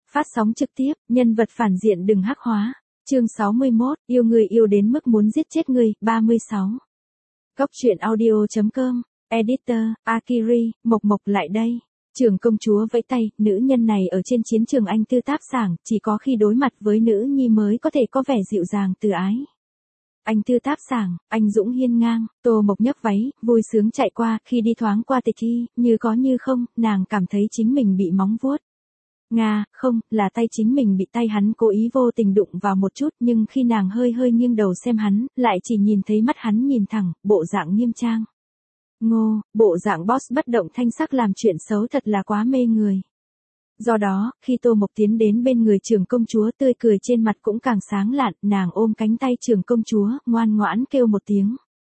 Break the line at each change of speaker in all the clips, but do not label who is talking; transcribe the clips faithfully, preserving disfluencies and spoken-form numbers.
Phát sóng trực tiếp, nhân vật phản diện đừng hắc hóa. Chương sáu mươi mốt, yêu người yêu đến mức muốn giết chết người, ba mươi sáu. Góc truyện audio chấm com, Editor, Akiri, Mộc Mộc lại đây. Trưởng công chúa vẫy tay, nữ nhân này ở trên chiến trường anh tư táp sảng, chỉ có khi đối mặt với nữ nhi mới có thể có vẻ dịu dàng từ ái. Anh tư táp sảng, anh dũng hiên ngang, Tô Mộc nhấc váy, vui sướng chạy qua, khi đi thoáng qua Tịch Hy, như có như không, nàng cảm thấy chính mình bị móng vuốt. Nga, không, là tay chính mình bị tay hắn cố ý vô tình đụng vào một chút, nhưng khi nàng hơi hơi nghiêng đầu xem hắn, lại chỉ nhìn thấy mắt hắn nhìn thẳng, bộ dạng nghiêm trang. Ngô, bộ dạng boss bất động thanh sắc làm chuyện xấu thật là quá mê người. Do đó, khi Tô Mộc tiến đến bên người trưởng công chúa, tươi cười trên mặt cũng càng sáng lạn, nàng ôm cánh tay trưởng công chúa, ngoan ngoãn kêu một tiếng.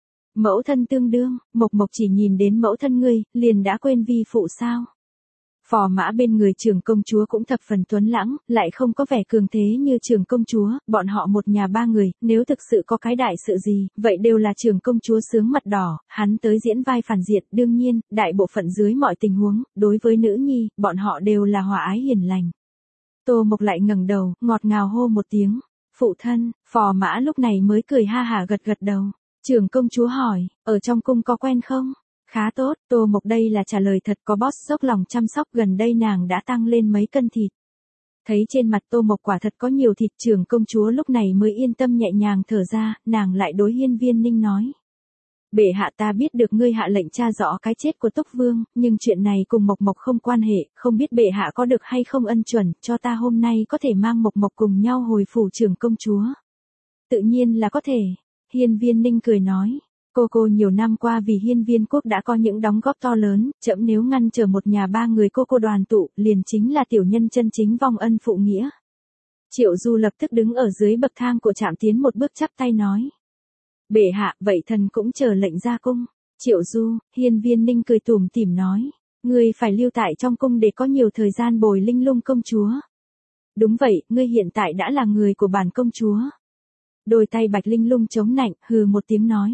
Mẫu thân tương đương, Mộc Mộc chỉ nhìn đến mẫu thân ngươi, liền đã quên vi phụ sao. Phò mã bên người trưởng công chúa cũng thập phần tuấn lãng, lại không có vẻ cường thế như trưởng công chúa, bọn họ một nhà ba người, nếu thực sự có cái đại sự gì, vậy đều là trưởng công chúa sướng mặt đỏ, hắn tới diễn vai phản diện, đương nhiên, đại bộ phận dưới mọi tình huống, đối với nữ nhi, bọn họ đều là hòa ái hiền lành. Tô Mộc lại ngẩng đầu, ngọt ngào hô một tiếng, phụ thân, phò mã lúc này mới cười ha hả gật gật đầu. Trưởng công chúa hỏi, ở trong cung có quen không? Khá tốt, Tô Mộc đây là trả lời thật, có boss dốc lòng chăm sóc, gần đây nàng đã tăng lên mấy cân thịt. Thấy trên mặt Tô Mộc quả thật có nhiều thịt, trưởng công chúa lúc này mới yên tâm nhẹ nhàng thở ra, nàng lại đối Hiên Viên Ninh nói. Bệ hạ ta biết được ngươi hạ lệnh tra rõ cái chết của Túc Vương, nhưng chuyện này cùng Mộc Mộc không quan hệ, không biết bệ hạ có được hay không ân chuẩn, cho ta hôm nay có thể mang Mộc Mộc cùng nhau hồi phủ trưởng công chúa. Tự nhiên là có thể, Hiên Viên Ninh cười nói. Cô cô nhiều năm qua vì Hiên Viên quốc đã có những đóng góp to lớn, trẫm nếu ngăn trở một nhà ba người cô cô đoàn tụ, liền chính là tiểu nhân chân chính vong ân phụ nghĩa. Triệu Du lập tức đứng ở dưới bậc thang của trạm tiến một bước chắp tay nói. Bệ hạ, vậy thần cũng chờ lệnh ra cung. Triệu Du, Hiên Viên Ninh cười tủm tỉm nói. Ngươi phải lưu tại trong cung để có nhiều thời gian bồi Linh Lung công chúa. Đúng vậy, ngươi hiện tại đã là người của bản công chúa. Đôi tay Bạch Linh Lung chống nạnh, hừ một tiếng nói.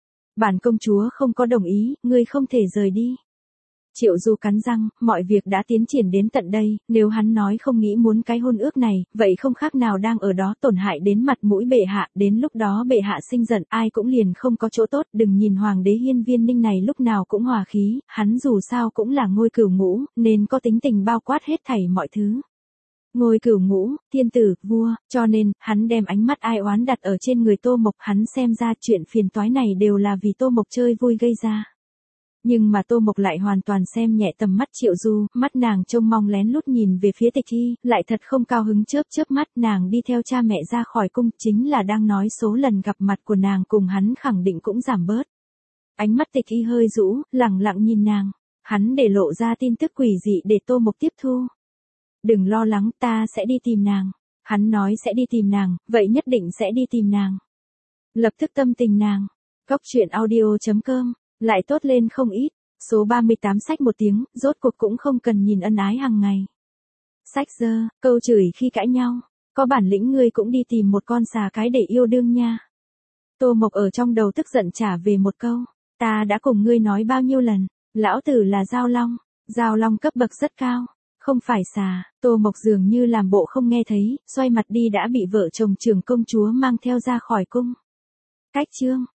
Bản công chúa không có đồng ý, ngươi không thể rời đi. Triệu Du cắn răng, mọi việc đã tiến triển đến tận đây, nếu hắn nói không nghĩ muốn cái hôn ước này, vậy không khác nào đang ở đó tổn hại đến mặt mũi bệ hạ, đến lúc đó bệ hạ sinh giận, ai cũng liền không có chỗ tốt, đừng nhìn hoàng đế Hiên Viên Ninh này lúc nào cũng hòa khí, hắn dù sao cũng là ngôi cửu ngũ, nên có tính tình bao quát hết thảy mọi thứ. Ngôi cửu ngũ, thiên tử, vua, cho nên, hắn đem ánh mắt ai oán đặt ở trên người Tô Mộc, hắn xem ra chuyện phiền toái này đều là vì Tô Mộc chơi vui gây ra. Nhưng mà Tô Mộc lại hoàn toàn xem nhẹ tầm mắt Triệu Du, mắt nàng trông mong lén lút nhìn về phía Tịch Hy, lại thật không cao hứng chớp chớp mắt, nàng đi theo cha mẹ ra khỏi cung, chính là đang nói số lần gặp mặt của nàng cùng hắn khẳng định cũng giảm bớt. Ánh mắt Tịch Hy hơi rũ, lẳng lặng nhìn nàng, hắn để lộ ra tin tức quỷ dị để Tô Mộc tiếp thu. Đừng lo lắng, ta sẽ đi tìm nàng. Hắn nói sẽ đi tìm nàng, vậy nhất định sẽ đi tìm nàng. Lập tức tâm tình nàng. Góc truyện audio chấm com, lại tốt lên không ít. Số ba mươi tám sách một tiếng, rốt cuộc cũng không cần nhìn ân ái hàng ngày. Sách dơ, câu chửi khi cãi nhau. Có bản lĩnh ngươi cũng đi tìm một con xà cái để yêu đương nha. Tô Mộc ở trong đầu tức giận trả về một câu. Ta đã cùng ngươi nói bao nhiêu lần, lão tử là Giao Long. Giao Long cấp bậc rất cao. Không phải xà, Tô Mộc dường như làm bộ không nghe thấy, xoay mặt đi đã bị vợ chồng trưởng công chúa mang theo ra khỏi cung. Cách chương